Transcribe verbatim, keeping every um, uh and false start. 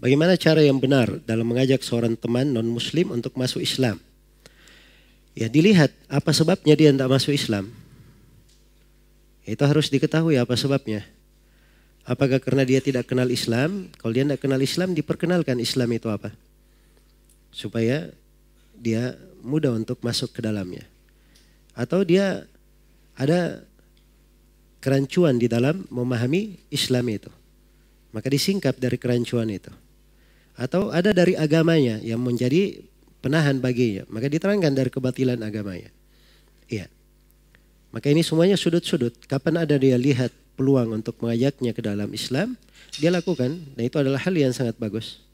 Bagaimana cara yang benar dalam mengajak seorang teman non-muslim untuk masuk Islam? Ya dilihat apa sebabnya dia tidak masuk Islam. Itu harus diketahui apa sebabnya. Apakah karena dia tidak kenal Islam? Kalau dia tidak kenal Islam, diperkenalkan Islam itu apa. Supaya dia mudah untuk masuk ke dalamnya. Atau dia ada kerancuan di dalam memahami Islam itu. Maka disingkap dari kerancuan itu. Atau ada dari agamanya yang menjadi penahan baginya. Maka diterangkan dari kebatilan agamanya. Iya. Maka ini semuanya sudut-sudut. Kapan ada dia lihat peluang untuk mengajaknya ke dalam Islam, dia lakukan. Dan itu adalah hal yang sangat bagus.